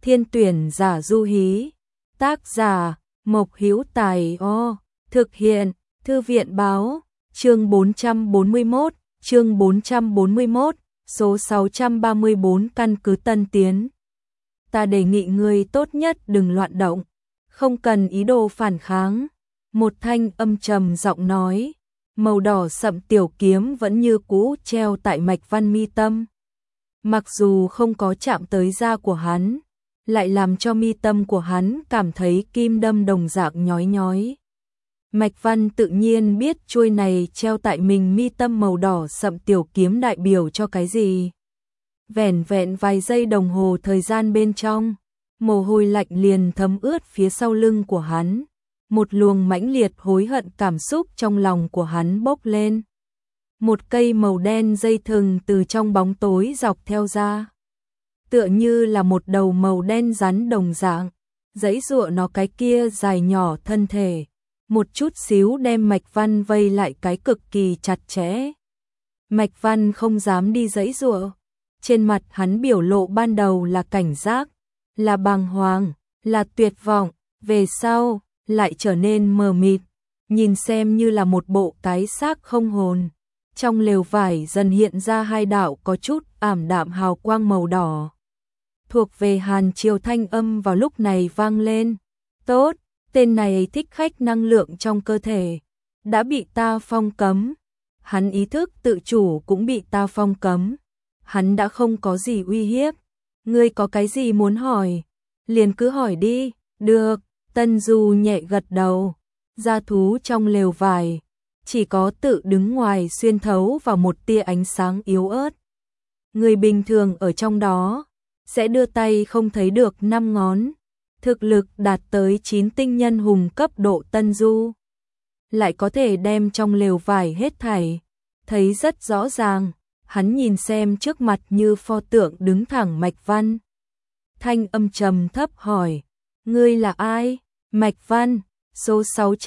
Thiên tuyển giả Du Hí. Tác giả Mộc Hữu Tài. Thực hiện Thư viện báo. Chương 441, số 634 căn cứ Tân Tiến. Ta đề nghị ngươi tốt nhất đừng loạn động, không cần ý đồ phản kháng. Một thanh âm trầm giọng nói, màu đỏ sậm tiểu kiếm vẫn như cũ treo tại mạch văn mi tâm. Mặc dù không có chạm tới da của hắn, lại làm cho mi tâm của hắn cảm thấy kim đâm đồng dạng nhói nhói. Mạch Văn tự nhiên biết chuôi này treo tại mình mi tâm màu đỏ sậm tiểu kiếm đại biểu cho cái gì. Vẻn vẹn vài giây đồng hồ thời gian bên trong, mồ hôi lạnh liền thấm ướt phía sau lưng của hắn. Một luồng mãnh liệt hối hận cảm xúc trong lòng của hắn bốc lên. Một cây màu đen dây thừng từ trong bóng tối dọc theo ra, tựa như là một đầu màu đen rắn đồng dạng, giãy giụa nó cái kia dài nhỏ thân thể, một chút xíu đem Mạch Văn vây lại cái cực kỳ chặt chẽ. Mạch Văn không dám đi giãy giụa, trên mặt hắn biểu lộ ban đầu là cảnh giác, là bàng hoàng, là tuyệt vọng, về sau lại trở nên mờ mịt, nhìn xem như là một bộ cái xác không hồn. Trong lều vải dần hiện ra hai đạo có chút ảm đạm hào quang màu đỏ. Thuộc về Hàn Triều thanh âm vào lúc này vang lên. Tốt, tên này thích khách năng lượng trong cơ thể, đã bị ta phong cấm. Hắn ý thức tự chủ cũng bị ta phong cấm. Hắn đã không có gì uy hiếp. Ngươi có cái gì muốn hỏi? Liền cứ hỏi đi. Được, Tân Du nhẹ gật đầu. Gia thú trong lều vải chỉ có tự đứng ngoài xuyên thấu vào một tia ánh sáng yếu ớt. Người bình thường ở trong đó sẽ đưa tay không thấy được 5 ngón. Thực lực đạt tới 9 tinh nhân hùng cấp độ Tân Du, lại có thể đem trong lều vải hết thảy thấy rất rõ ràng. Hắn nhìn xem trước mặt như pho tượng đứng thẳng Mạch Văn. Thanh âm trầm thấp hỏi, ngươi là ai? Mạch Văn, số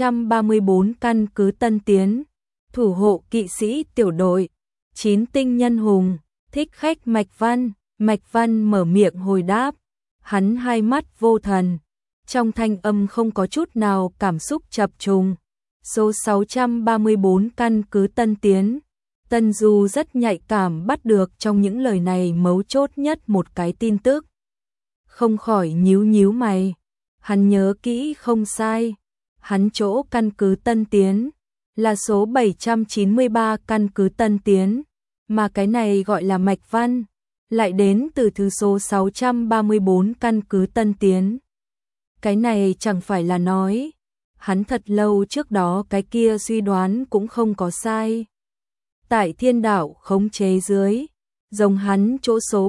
634 căn cứ Tân Tiến, thủ hộ kỵ sĩ tiểu đội, 9 tinh nhân hùng, thích khách Mạch Văn. Mạch Văn mở miệng hồi đáp, hắn hai mắt vô thần, trong thanh âm không có chút nào cảm xúc chập trùng. Số 634 căn cứ Tân Tiến. Tân Du rất nhạy cảm bắt được trong những lời này mấu chốt nhất một cái tin tức. Không khỏi nhíu nhíu mày, hắn nhớ kỹ không sai. Hắn chỗ căn cứ Tân Tiến là số 793 căn cứ Tân Tiến, mà cái này gọi là Mạch Văn lại đến từ thứ số 634 căn cứ Tân Tiến. Cái này chẳng phải là nói hắn thật lâu trước đó cái kia suy đoán cũng không có sai. Tại thiên đạo khống chế dưới, giống hắn chỗ số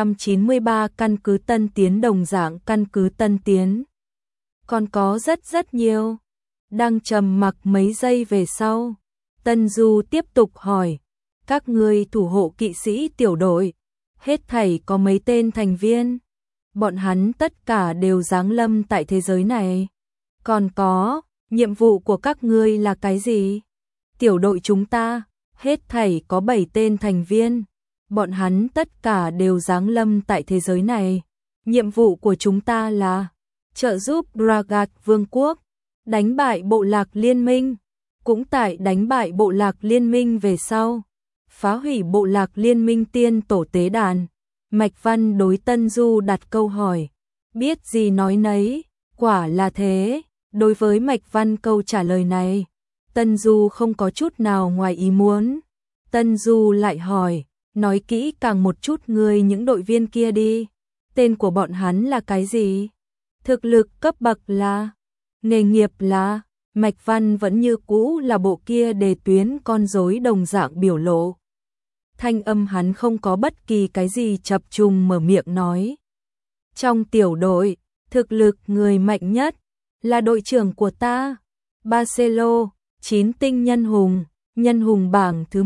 793 căn cứ Tân Tiến đồng dạng căn cứ Tân Tiến còn có rất nhiều. Đang trầm mặc mấy giây về sau, Tân Du tiếp tục hỏi, các ngươi thủ hộ kỵ sĩ tiểu đội hết thảy có mấy tên thành viên? Bọn hắn tất cả đều giáng lâm tại thế giới này. Còn có, nhiệm vụ của các ngươi là cái gì? Tiểu đội chúng ta hết thảy có 7 tên thành viên. Bọn hắn tất cả đều giáng lâm tại thế giới này. Nhiệm vụ của chúng ta là trợ giúp Dragat Vương quốc đánh bại bộ lạc liên minh. Cũng tại đánh bại bộ lạc liên minh về sau, phá hủy bộ lạc liên minh tiên tổ tế đàn. Mạch Văn đối Tân Du đặt câu hỏi, biết gì nói nấy, quả là thế. Đối với Mạch Văn câu trả lời này, Tân Du không có chút nào ngoài ý muốn. Tân Du lại hỏi, nói kỹ càng một chút ngươi những đội viên kia đi. Tên của bọn hắn là cái gì? Thực lực cấp bậc là? Nghề nghiệp là? Mạch Văn vẫn như cũ là bộ kia đề tuyến con rối đồng dạng biểu lộ. Thanh âm hắn không có bất kỳ cái gì chập trùng mở miệng nói. Trong tiểu đội, thực lực người mạnh nhất là đội trưởng của ta, Barcelo, 9 tinh nhân hùng bảng thứ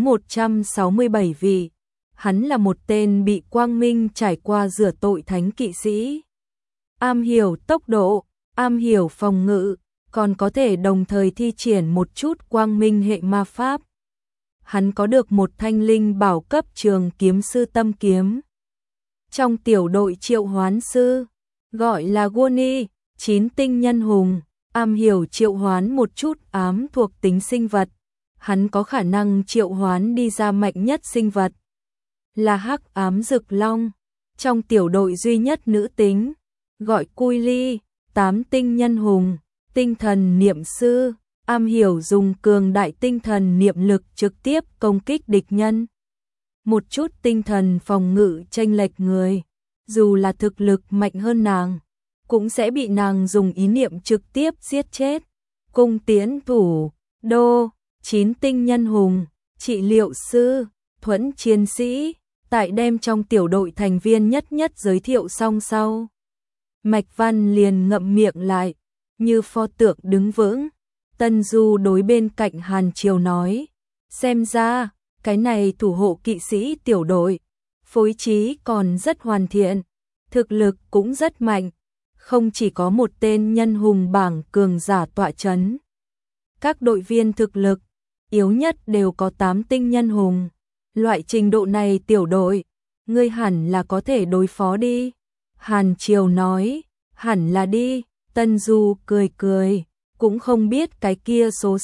167 vị. Hắn là một tên bị quang minh trải qua rửa tội thánh kỵ sĩ. Am hiểu tốc độ, am hiểu phòng ngự, còn có thể đồng thời thi triển một chút quang minh hệ ma pháp. Hắn có được một thanh linh bảo cấp trường kiếm sư tâm kiếm. Trong tiểu đội triệu hoán sư, gọi là Goni, 9 tinh nhân hùng, am hiểu triệu hoán một chút ám thuộc tính sinh vật. Hắn có khả năng triệu hoán đi ra mạnh nhất sinh vật, là hắc ám rực long. Trong tiểu đội duy nhất nữ tính, gọi Cui Ly, 8 tinh nhân hùng, tinh thần niệm sư, am hiểu dùng cường đại tinh thần niệm lực trực tiếp công kích địch nhân. Một chút tinh thần phòng ngự chênh lệch người, dù là thực lực mạnh hơn nàng, cũng sẽ bị nàng dùng ý niệm trực tiếp giết chết. Cung tiến thủ, đô, 9 tinh nhân hùng, trị liệu sư, thuẫn chiến sĩ. Tại đem trong tiểu đội thành viên nhất nhất giới thiệu xong sau, Mạch Văn liền ngậm miệng lại, như pho tượng đứng vững. Tân Du đối bên cạnh Hàn Triều nói, xem ra, cái này thủ hộ kỵ sĩ tiểu đội, phối trí còn rất hoàn thiện, thực lực cũng rất mạnh, không chỉ có một tên nhân hùng bảng cường giả tọa chấn. Các đội viên thực lực, yếu nhất đều có 8 tinh nhân hùng. Loại trình độ này tiểu đội, ngươi hẳn là có thể đối phó đi. Hàn Triều nói, hẳn là đi. Tân Du cười cười, cũng không biết cái kia số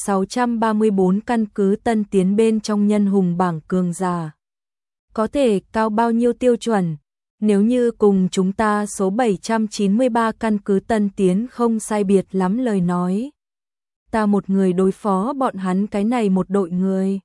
634 căn cứ Tân Tiến bên trong nhân hùng bảng cường giả có thể cao bao nhiêu tiêu chuẩn. Nếu như cùng chúng ta số 793 căn cứ Tân Tiến không sai biệt lắm lời nói, ta một người đối phó bọn hắn cái này một đội người,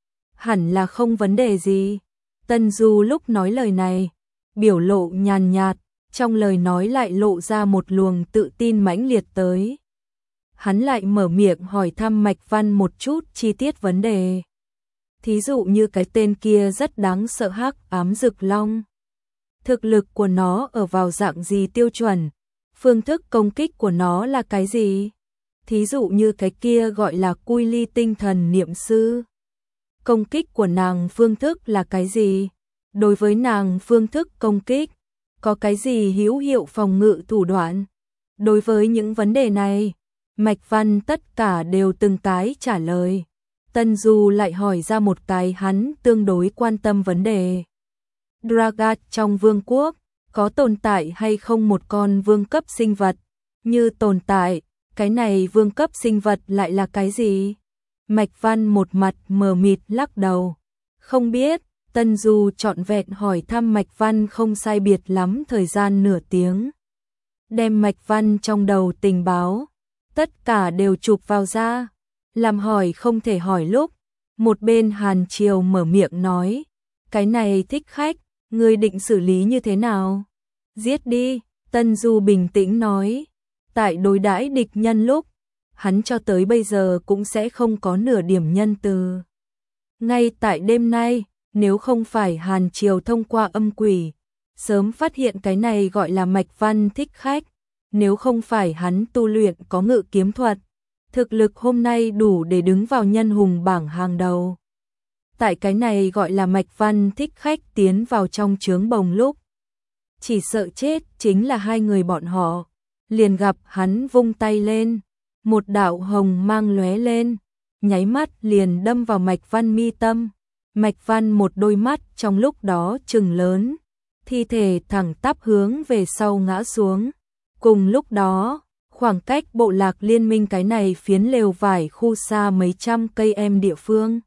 hẳn là không vấn đề gì. Tân Du lúc nói lời này, biểu lộ nhàn nhạt, trong lời nói lại lộ ra một luồng tự tin mãnh liệt tới. Hắn lại mở miệng hỏi thăm Mạch Văn một chút chi tiết vấn đề. Thí dụ như cái tên kia rất đáng sợ hắc ám rực long. Thực lực của nó ở vào dạng gì tiêu chuẩn? Phương thức công kích của nó là cái gì? Thí dụ như cái kia gọi là Cui Ly tinh thần niệm sư. Công kích của nàng phương thức là cái gì? Đối với nàng phương thức công kích, có cái gì hữu hiệu phòng ngự thủ đoạn? Đối với những vấn đề này, Mạch Văn tất cả đều từng cái trả lời. Tân Du lại hỏi ra một cái hắn tương đối quan tâm vấn đề. Dragat trong vương quốc, có tồn tại hay không một con vương cấp sinh vật? Như tồn tại, cái này vương cấp sinh vật lại là cái gì? Mạch Văn một mặt mờ mịt lắc đầu. Không biết. Tân Du trọn vẹn hỏi thăm Mạch Văn không sai biệt lắm thời gian nửa tiếng. Đem Mạch Văn trong đầu tình báo, tất cả đều chụp vào ra. Làm hỏi không thể hỏi lúc. Một bên Hàn Triều mở miệng nói, cái này thích khách, ngươi định xử lý như thế nào? Giết đi. Tân Du bình tĩnh nói. Tại đối đãi địch nhân lúc, hắn cho tới bây giờ cũng sẽ không có nửa điểm nhân từ. Ngay tại đêm nay, nếu không phải Hàn Triều thông qua âm quỷ, sớm phát hiện cái này gọi là Mạch Văn thích khách, nếu không phải hắn tu luyện có ngự kiếm thuật, thực lực hôm nay đủ để đứng vào nhân hùng bảng hàng đầu. Tại cái này gọi là Mạch Văn thích khách tiến vào trong trướng bồng lúc, chỉ sợ chết chính là hai người bọn họ. Liền gặp hắn vung tay lên, một đạo hồng mang lóe lên, nháy mắt liền đâm vào Mạch Văn mi tâm. Mạch Văn một đôi mắt trong lúc đó trừng lớn, thi thể thẳng tắp hướng về sau ngã xuống. Cùng lúc đó, khoảng cách bộ lạc liên minh cái này phiến lều vải khu xa mấy trăm cây em địa phương.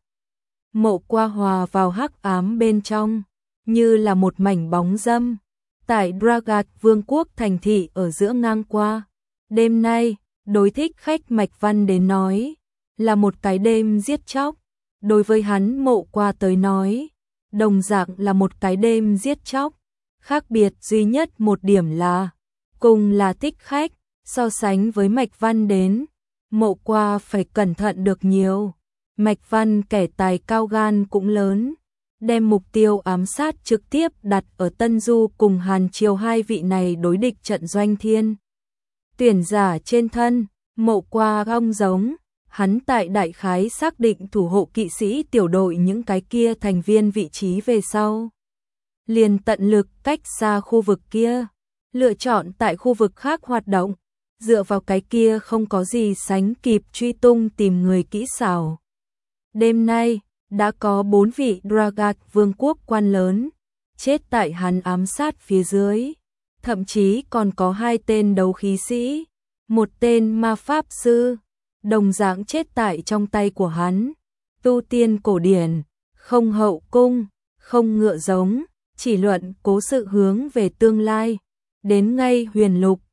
Mộ Qua hòa vào hắc ám bên trong, như là một mảnh bóng dâm. Tại Dragat vương quốc thành thị ở giữa ngang qua. Đêm nay, đối thích khách Mạch Văn đến nói, là một cái đêm giết chóc. Đối với hắn Mộ Qua tới nói, đồng dạng là một cái đêm giết chóc. Khác biệt duy nhất một điểm là, cùng là thích khách, so sánh với Mạch Văn đến, Mộ Qua phải cẩn thận được nhiều. Mạch Văn kẻ tài cao gan cũng lớn, đem mục tiêu ám sát trực tiếp đặt ở Tân Du cùng Hàn Triều hai vị này đối địch trận doanh thiên. Tuyển giả trên thân, Mộ Qua ong giống, hắn tại đại khái xác định thủ hộ kỵ sĩ tiểu đội những cái kia thành viên vị trí về sau. Liền tận lực cách xa khu vực kia, lựa chọn tại khu vực khác hoạt động, dựa vào cái kia không có gì sánh kịp truy tung tìm người kỹ xảo. Đêm nay, đã có 4 vị Dragat vương quốc quan lớn chết tại hắn ám sát phía dưới. thậm chí còn có 2 tên đấu khí sĩ, một tên ma pháp sư, đồng dạng chết tại trong tay của hắn. Tu tiên cổ điển, không hậu cung, không ngựa giống, chỉ luận cố sự hướng về tương lai. Đến ngay huyền lục,